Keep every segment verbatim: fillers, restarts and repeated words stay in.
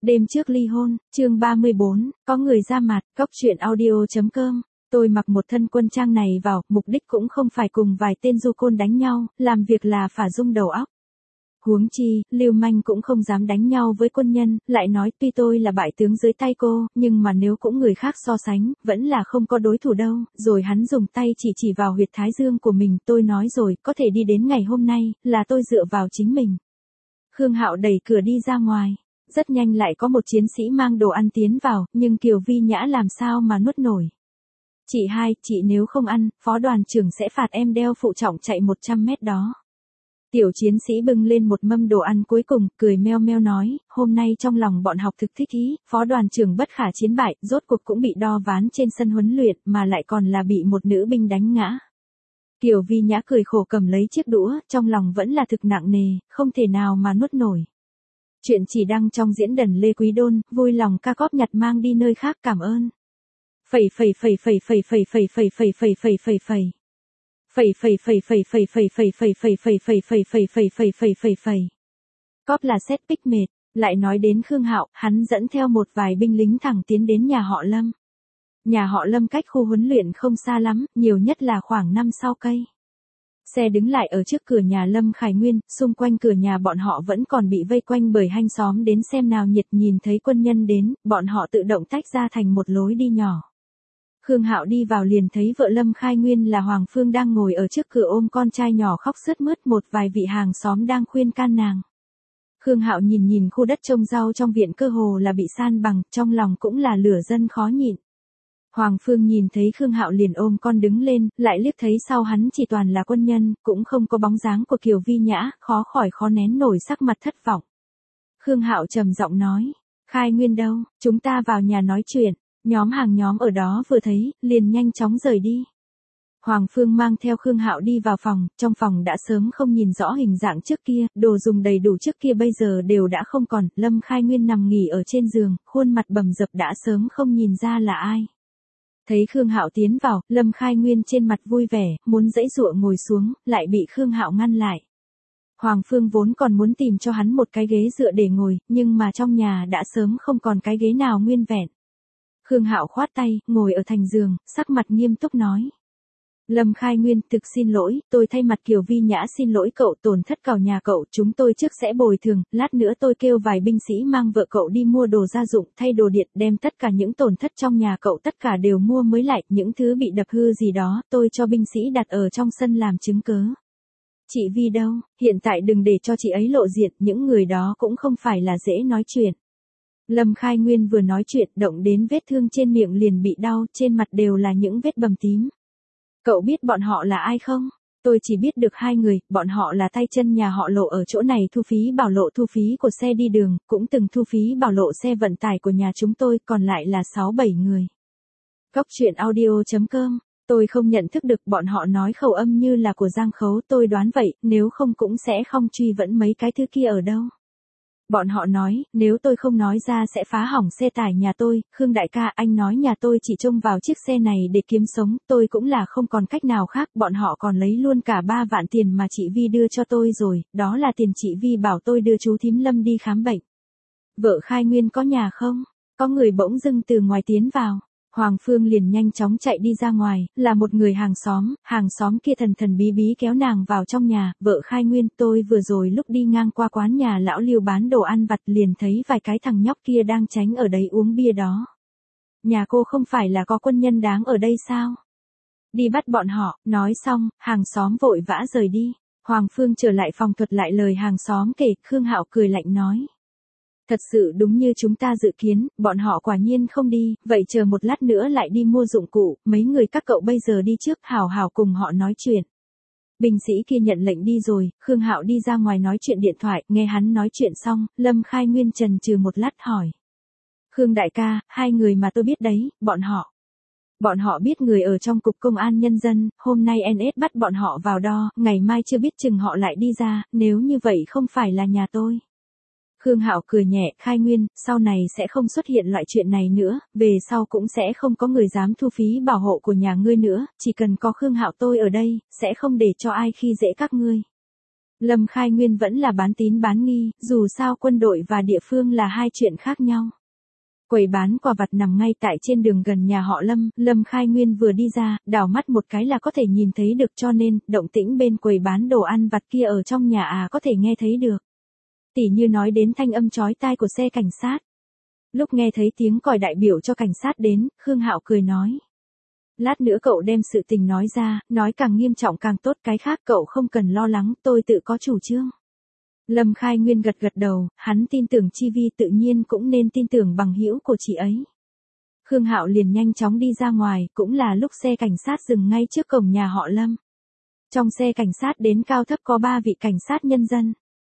Đêm trước ly hôn, chương ba mươi bốn, có người ra mặt, góc truyện audio.com. Tôi mặc một thân quân trang này vào, mục đích cũng không phải cùng vài tên du côn đánh nhau, làm việc là phả rung đầu óc. Huống chi, lưu manh cũng không dám đánh nhau với quân nhân, lại nói tuy tôi là bại tướng dưới tay cô, nhưng mà nếu cũng người khác so sánh, vẫn là không có đối thủ đâu. Rồi hắn dùng tay chỉ chỉ vào huyệt thái dương của mình, tôi nói rồi, có thể đi đến ngày hôm nay, là tôi dựa vào chính mình. Khương Hạo đẩy cửa đi ra ngoài. Rất nhanh lại có một chiến sĩ mang đồ ăn tiến vào, nhưng Kiều Vi Nhã làm sao mà nuốt nổi. Chị hai, chị nếu không ăn, phó đoàn trưởng sẽ phạt em đeo phụ trọng chạy một trăm mét đó. Tiểu chiến sĩ bưng lên một mâm đồ ăn cuối cùng, cười meo meo nói, hôm nay trong lòng bọn học thực thích ý, phó đoàn trưởng bất khả chiến bại, rốt cuộc cũng bị đo ván trên sân huấn luyện, mà lại còn là bị một nữ binh đánh ngã. Kiều Vi Nhã cười khổ cầm lấy chiếc đũa, trong lòng vẫn là thực nặng nề, không thể nào mà nuốt nổi. Chuyện chỉ đăng trong diễn đàn Lê Quý Đôn, vui lòng ca cóp nhặt mang đi nơi khác, cảm ơn. Phẩy phẩy phẩy phẩy phẩy phẩy phẩy phẩy phẩy phẩy phẩy phẩy phẩy. Phẩy phẩy phẩy phẩy phẩy phẩy phẩy phẩy phẩy phẩy phẩy phẩy phẩy phẩy phẩy phẩy phẩy phẩy. Cóp là set pick mệt, lại nói đến Khương Hạo, hắn dẫn theo một vài binh lính thẳng tiến đến nhà họ Lâm. Nhà họ Lâm cách khu huấn luyện không xa lắm, nhiều nhất là khoảng năm sáu cây. Xe đứng lại ở trước cửa nhà Lâm Khải Nguyên, xung quanh cửa nhà bọn họ vẫn còn bị vây quanh bởi hanh xóm đến xem nào nhiệt. Nhìn thấy quân nhân đến, bọn họ tự động tách ra thành một lối đi nhỏ. Khương Hạo đi vào liền thấy vợ Lâm Khải Nguyên là Hoàng Phương đang ngồi ở trước cửa ôm con trai nhỏ khóc sướt mướt, một vài vị hàng xóm đang khuyên can nàng. Khương Hạo nhìn nhìn khu đất trồng rau trong viện cơ hồ là bị san bằng, trong lòng cũng là lửa dân khó nhịn. Hoàng Phương nhìn thấy Khương Hạo liền ôm con đứng lên, lại liếc thấy sau hắn chỉ toàn là quân nhân, cũng không có bóng dáng của Kiều Vi Nhã, khó khỏi khó nén nổi sắc mặt thất vọng. Khương Hạo trầm giọng nói, Khai Nguyên đâu, chúng ta vào nhà nói chuyện. Nhóm hàng nhóm ở đó vừa thấy, liền nhanh chóng rời đi. Hoàng Phương mang theo Khương Hạo đi vào phòng, trong phòng đã sớm không nhìn rõ hình dạng trước kia, đồ dùng đầy đủ trước kia bây giờ đều đã không còn. Lâm Khai Nguyên nằm nghỉ ở trên giường, khuôn mặt bầm dập đã sớm không nhìn ra là ai. Thấy Khương Hạo tiến vào, Lâm Khai Nguyên trên mặt vui vẻ, muốn giãy giụa ngồi xuống, lại bị Khương Hạo ngăn lại. Hoàng Phương vốn còn muốn tìm cho hắn một cái ghế dựa để ngồi, nhưng mà trong nhà đã sớm không còn cái ghế nào nguyên vẹn. Khương Hạo khoát tay, ngồi ở thành giường, sắc mặt nghiêm túc nói. Lâm Khai Nguyên, thực xin lỗi, tôi thay mặt Kiều Vi Nhã xin lỗi cậu, tổn thất cào nhà cậu, chúng tôi trước sẽ bồi thường, lát nữa tôi kêu vài binh sĩ mang vợ cậu đi mua đồ gia dụng, thay đồ điện, đem tất cả những tổn thất trong nhà cậu tất cả đều mua mới lại, những thứ bị đập hư gì đó, tôi cho binh sĩ đặt ở trong sân làm chứng cớ. Chị Vi đâu, hiện tại đừng để cho chị ấy lộ diện, những người đó cũng không phải là dễ nói chuyện. Lâm Khai Nguyên vừa nói chuyện, động đến vết thương trên miệng liền bị đau, trên mặt đều là những vết bầm tím. Cậu biết bọn họ là ai không? Tôi chỉ biết được hai người, bọn họ là tay chân nhà họ Lộ ở chỗ này thu phí bảo lộ thu phí của xe đi đường, cũng từng thu phí bảo lộ xe vận tải của nhà chúng tôi, còn lại là sáu bảy người. Góc truyện audio.com, tôi không nhận thức được, bọn họ nói khẩu âm như là của Giang Khấu, tôi đoán vậy, nếu không cũng sẽ không truy vấn mấy cái thứ kia ở đâu. Bọn họ nói, nếu tôi không nói ra sẽ phá hỏng xe tải nhà tôi, Khương đại ca, anh nói nhà tôi chỉ trông vào chiếc xe này để kiếm sống, tôi cũng là không còn cách nào khác, bọn họ còn lấy luôn cả ba vạn tiền mà chị Vi đưa cho tôi rồi, đó là tiền chị Vi bảo tôi đưa chú thím Lâm đi khám bệnh. Vợ Khai Nguyên có nhà không? Có người bỗng dưng từ ngoài tiến vào. Hoàng Phương liền nhanh chóng chạy đi ra ngoài, là một người hàng xóm, hàng xóm kia thần thần bí bí kéo nàng vào trong nhà, vợ Khai Nguyên, tôi vừa rồi lúc đi ngang qua quán nhà lão Lưu bán đồ ăn vặt liền thấy vài cái thằng nhóc kia đang tránh ở đấy uống bia đó. Nhà cô không phải là có quân nhân đáng ở đây sao? Đi bắt bọn họ, nói xong, hàng xóm vội vã rời đi. Hoàng Phương trở lại phòng thuật lại lời hàng xóm kể, Khương Hạo cười lạnh nói. Thật sự đúng như chúng ta dự kiến, bọn họ quả nhiên không đi, vậy chờ một lát nữa lại đi mua dụng cụ, mấy người các cậu bây giờ đi trước, hào hào cùng họ nói chuyện. Binh sĩ kia nhận lệnh đi rồi, Khương Hạo đi ra ngoài nói chuyện điện thoại, nghe hắn nói chuyện xong, Lâm Khai Nguyên chần chừ một lát hỏi. Khương đại ca, hai người mà tôi biết đấy, bọn họ. Bọn họ biết người ở trong cục công an nhân dân, hôm nay en ét bắt bọn họ vào đo, ngày mai chưa biết chừng họ lại đi ra, nếu như vậy không phải là nhà tôi. Khương Hạo cười nhẹ, Khai Nguyên, sau này sẽ không xuất hiện loại chuyện này nữa, về sau cũng sẽ không có người dám thu phí bảo hộ của nhà ngươi nữa, chỉ cần có Khương Hạo tôi ở đây, sẽ không để cho ai khi dễ các ngươi. Lâm Khai Nguyên vẫn là bán tín bán nghi, dù sao quân đội và địa phương là hai chuyện khác nhau. Quầy bán quà vặt nằm ngay tại trên đường gần nhà họ Lâm, Lâm Khai Nguyên vừa đi ra, đảo mắt một cái là có thể nhìn thấy được, cho nên, động tĩnh bên quầy bán đồ ăn vặt kia ở trong nhà à có thể nghe thấy được. Tỉ như nói đến thanh âm chói tai của xe cảnh sát. Lúc nghe thấy tiếng còi đại biểu cho cảnh sát đến, Khương Hạo cười nói. Lát nữa cậu đem sự tình nói ra, nói càng nghiêm trọng càng tốt, cái khác cậu không cần lo lắng, tôi tự có chủ trương. Lâm Khai Nguyên gật gật đầu, hắn tin tưởng Chi Vi tự nhiên cũng nên tin tưởng bằng hữu của chị ấy. Khương Hạo liền nhanh chóng đi ra ngoài, cũng là lúc xe cảnh sát dừng ngay trước cổng nhà họ Lâm. Trong xe cảnh sát đến cao thấp có ba vị cảnh sát nhân dân.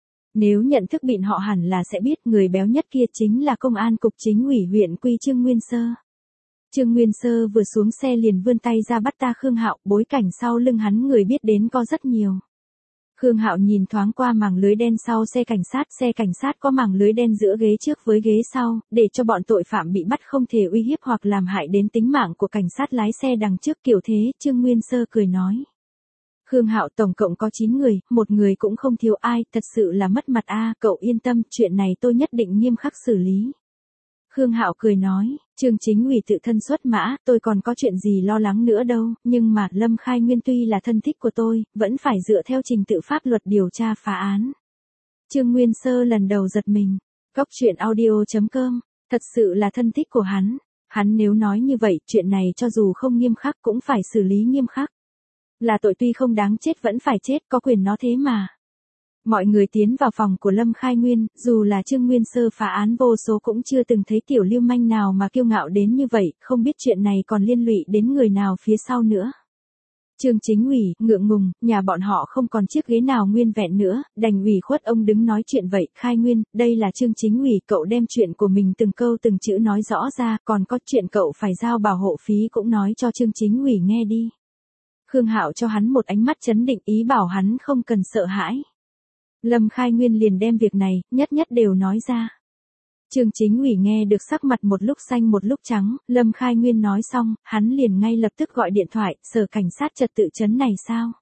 Nếu nhận thức bọn họ hẳn là sẽ biết người béo nhất kia chính là công an cục chính ủy huyện Quy Trương Nguyên Sơ. Trương Nguyên Sơ vừa xuống xe liền vươn tay ra bắt ta Khương Hạo, bối cảnh sau lưng hắn người biết đến có rất nhiều. Khương Hạo nhìn thoáng qua màng lưới đen sau xe cảnh sát, xe cảnh sát có màng lưới đen giữa ghế trước với ghế sau, để cho bọn tội phạm bị bắt không thể uy hiếp hoặc làm hại đến tính mạng của cảnh sát lái xe đằng trước kiểu thế, Trương Nguyên Sơ cười nói. Khương Hạo tổng cộng có chín người, một người cũng không thiếu ai, thật sự là mất mặt a, cậu yên tâm, chuyện này tôi nhất định nghiêm khắc xử lý. Khương Hạo cười nói, Trương chính ủy tự thân xuất mã, tôi còn có chuyện gì lo lắng nữa đâu, nhưng mà Lâm Khai Nguyên tuy là thân thích của tôi, vẫn phải dựa theo trình tự pháp luật điều tra phá án. Trương Nguyên Sơ lần đầu giật mình, Cóc truyện audio chấm com, thật sự là thân thích của hắn, hắn nếu nói như vậy, chuyện này cho dù không nghiêm khắc cũng phải xử lý nghiêm khắc. Là tội tuy không đáng chết vẫn phải chết, có quyền nó thế mà. Mọi người tiến vào phòng của Lâm Khai Nguyên, dù là Trương Nguyên Sơ phá án vô số cũng chưa từng thấy tiểu lưu manh nào mà kiêu ngạo đến như vậy, không biết chuyện này còn liên lụy đến người nào phía sau nữa. Trương chính ủy, ngượng ngùng, nhà bọn họ không còn chiếc ghế nào nguyên vẹn nữa, đành ủy khuất ông đứng nói chuyện vậy, Khai Nguyên, đây là Trương chính ủy, cậu đem chuyện của mình từng câu từng chữ nói rõ ra, còn có chuyện cậu phải giao bảo hộ phí cũng nói cho Trương chính ủy nghe đi. Khương Hạo cho hắn một ánh mắt chấn định, ý bảo hắn không cần sợ hãi. Lâm Khai Nguyên liền đem việc này, nhất nhất đều nói ra. Trương chính ủy nghe được sắc mặt một lúc xanh một lúc trắng, Lâm Khai Nguyên nói xong, hắn liền ngay lập tức gọi điện thoại, sở cảnh sát trật tự trấn này sao?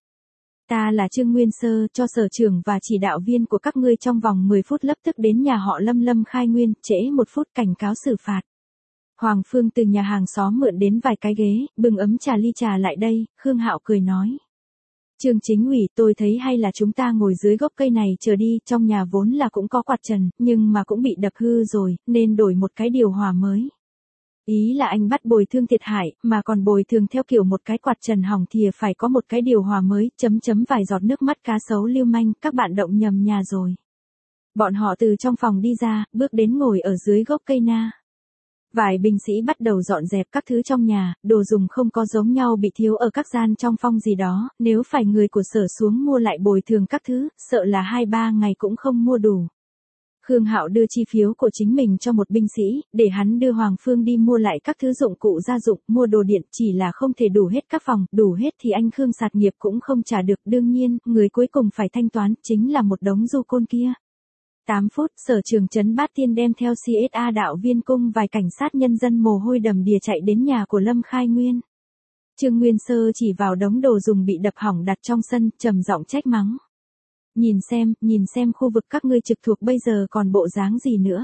Ta là Trương Nguyên Sơ, cho sở trưởng và chỉ đạo viên của các ngươi trong vòng mười phút lập tức đến nhà họ Lâm. Lâm Khai Nguyên, trễ một phút cảnh cáo xử phạt. Hoàng Phương từ nhà hàng xóm mượn đến vài cái ghế, bưng ấm trà ly trà lại đây, Khương Hạo cười nói. Trương chính ủy, tôi thấy hay là chúng ta ngồi dưới gốc cây này chờ đi, trong nhà vốn là cũng có quạt trần, nhưng mà cũng bị đập hư rồi, nên đổi một cái điều hòa mới. Ý là anh bắt bồi thương thiệt hại, mà còn bồi thường theo kiểu một cái quạt trần hỏng thì phải có một cái điều hòa mới, chấm chấm vài giọt nước mắt cá sấu lưu manh, các bạn động nhầm nhà rồi. Bọn họ từ trong phòng đi ra, bước đến ngồi ở dưới gốc cây na. Vài binh sĩ bắt đầu dọn dẹp các thứ trong nhà, đồ dùng không có giống nhau bị thiếu ở các gian trong phong gì đó, nếu phải người của sở xuống mua lại bồi thường các thứ, sợ là hai ba ngày cũng không mua đủ. Khương Hạo đưa chi phiếu của chính mình cho một binh sĩ, để hắn đưa Hoàng Phương đi mua lại các thứ dụng cụ gia dụng, mua đồ điện, chỉ là không thể đủ hết các phòng, đủ hết thì anh Khương Sạt Nghiệp cũng không trả được, đương nhiên, người cuối cùng phải thanh toán, chính là một đống du côn kia. tám phút, sở trường Trấn Bát Tiên đem theo xê ét a đạo viên cung vài cảnh sát nhân dân mồ hôi đầm đìa chạy đến nhà của Lâm Khai Nguyên. Trương Nguyên Sơ chỉ vào đống đồ dùng bị đập hỏng đặt trong sân, trầm giọng trách mắng. Nhìn xem, nhìn xem khu vực các ngươi trực thuộc bây giờ còn bộ dáng gì nữa.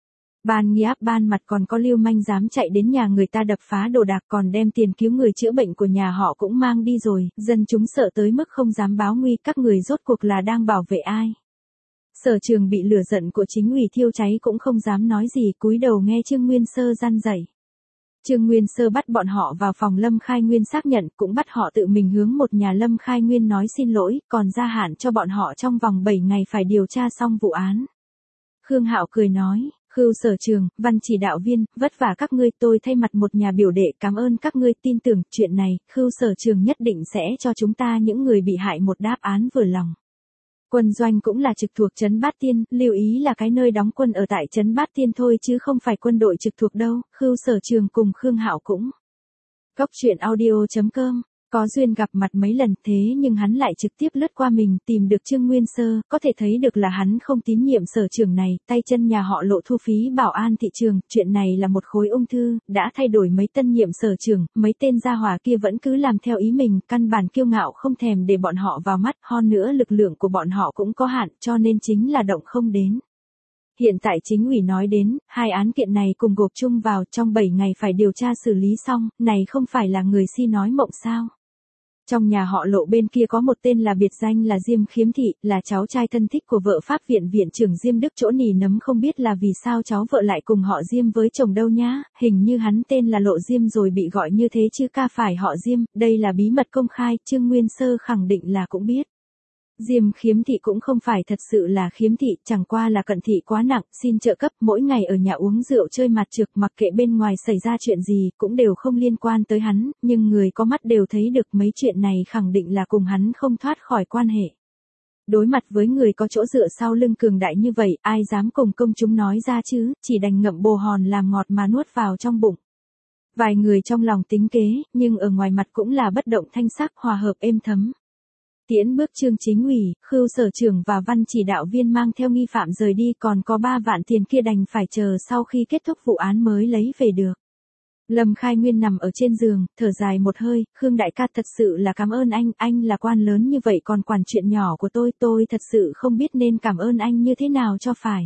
Ban Nghĩa ban mặt còn có lưu manh dám chạy đến nhà người ta đập phá đồ đạc, còn đem tiền cứu người chữa bệnh của nhà họ cũng mang đi rồi, dân chúng sợ tới mức không dám báo nguy, các người rốt cuộc là đang bảo vệ ai. Sở trường bị lửa giận của chính ủy thiêu cháy cũng không dám nói gì, cúi đầu nghe Trương Nguyên Sơ răn dạy. Trương Nguyên Sơ bắt bọn họ vào phòng Lâm Khai Nguyên xác nhận, cũng bắt họ tự mình hướng một nhà Lâm Khai Nguyên nói xin lỗi, còn gia hạn cho bọn họ trong vòng bảy ngày phải điều tra xong vụ án. Khương Hạo cười nói, Khưu sở trường, Văn chỉ đạo viên, vất vả các ngươi, tôi thay mặt một nhà biểu đệ cảm ơn các ngươi, tin tưởng chuyện này, Khưu sở trường nhất định sẽ cho chúng ta những người bị hại một đáp án vừa lòng. Quân doanh cũng là trực thuộc Trấn Bát Tiên, lưu ý là cái nơi đóng quân ở tại Trấn Bát Tiên thôi chứ không phải quân đội trực thuộc đâu, Khưu sở trường cùng Khương Hạo cũng. Cóc truyện audio chấm com Có duyên gặp mặt mấy lần thế nhưng hắn lại trực tiếp lướt qua mình tìm được Trương Nguyên Sơ, có thể thấy được là hắn không tín nhiệm sở trưởng này, tay chân nhà họ Lộ thu phí bảo an thị trường, chuyện này là một khối ung thư, đã thay đổi mấy tân nhiệm sở trưởng, mấy tên gia hỏa kia vẫn cứ làm theo ý mình, căn bản kiêu ngạo không thèm để bọn họ vào mắt, hơn nữa lực lượng của bọn họ cũng có hạn, cho nên chính là động không đến. Hiện tại chính ủy nói đến, hai án kiện này cùng gộp chung vào trong bảy ngày phải điều tra xử lý xong, này không phải là người si nói mộng sao. Trong nhà họ Lộ bên kia có một tên là biệt danh là Diêm Khiếm Thị, là cháu trai thân thích của vợ Pháp viện viện trưởng Diêm Đức Chỗ nỉ nấm không biết là vì sao cháu vợ lại cùng họ Diêm với chồng đâu nhá, hình như hắn tên là Lộ Diêm rồi bị gọi như thế chứ ca phải họ Diêm, đây là bí mật công khai, Trương Nguyên Sơ khẳng định là cũng biết. Diêm Khiếm Thị cũng không phải thật sự là khiếm thị, chẳng qua là cận thị quá nặng, xin trợ cấp, mỗi ngày ở nhà uống rượu chơi mặt trược, mặc kệ bên ngoài xảy ra chuyện gì, cũng đều không liên quan tới hắn, nhưng người có mắt đều thấy được mấy chuyện này khẳng định là cùng hắn không thoát khỏi quan hệ. Đối mặt với người có chỗ dựa sau lưng cường đại như vậy, ai dám cùng công chúng nói ra chứ, chỉ đành ngậm bồ hòn làm ngọt mà nuốt vào trong bụng. Vài người trong lòng tính kế, nhưng ở ngoài mặt cũng là bất động thanh sắc, hòa hợp êm thấm. Tiễn bước Trương chính ủy, Khưu sở trưởng và Văn chỉ đạo viên mang theo nghi phạm rời đi, còn có ba vạn tiền kia đành phải chờ sau khi kết thúc vụ án mới lấy về được. Lâm Khai Nguyên nằm ở trên giường, thở dài một hơi, Khương đại ca thật sự là cảm ơn anh, anh là quan lớn như vậy còn quản chuyện nhỏ của tôi, tôi thật sự không biết nên cảm ơn anh như thế nào cho phải.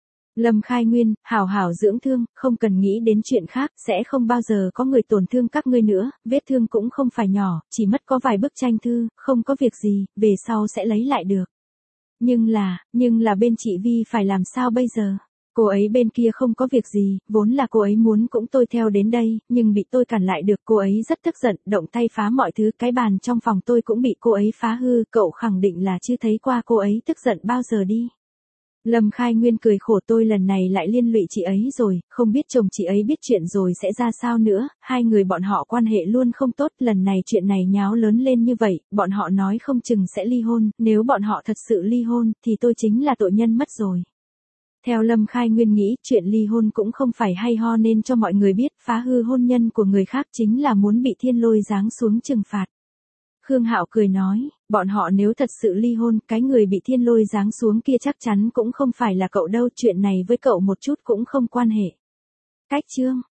Lâm Khai Nguyên, hảo hảo dưỡng thương, không cần nghĩ đến chuyện khác, sẽ không bao giờ có người tổn thương các ngươi nữa, vết thương cũng không phải nhỏ, chỉ mất có vài bức tranh thư, không có việc gì, về sau sẽ lấy lại được. Nhưng là, nhưng là bên chị Vi phải làm sao bây giờ? Cô ấy bên kia không có việc gì, vốn là cô ấy muốn cũng tôi theo đến đây, nhưng bị tôi cản lại được, cô ấy rất tức giận, động tay phá mọi thứ, cái bàn trong phòng tôi cũng bị cô ấy phá hư, cậu khẳng định là chưa thấy qua cô ấy tức giận bao giờ đi. Lâm Khai Nguyên cười khổ, tôi lần này lại liên lụy chị ấy rồi, không biết chồng chị ấy biết chuyện rồi sẽ ra sao nữa, hai người bọn họ quan hệ luôn không tốt, lần này chuyện này nháo lớn lên như vậy, bọn họ nói không chừng sẽ ly hôn, nếu bọn họ thật sự ly hôn, thì tôi chính là tội nhân mất rồi. Theo Lâm Khai Nguyên nghĩ, chuyện ly hôn cũng không phải hay ho nên cho mọi người biết, phá hư hôn nhân của người khác chính là muốn bị thiên lôi giáng xuống trừng phạt. Khương Hạo cười nói, bọn họ nếu thật sự ly hôn, cái người bị thiên lôi giáng xuống kia chắc chắn cũng không phải là cậu đâu, chuyện này với cậu một chút cũng không quan hệ. Cách chương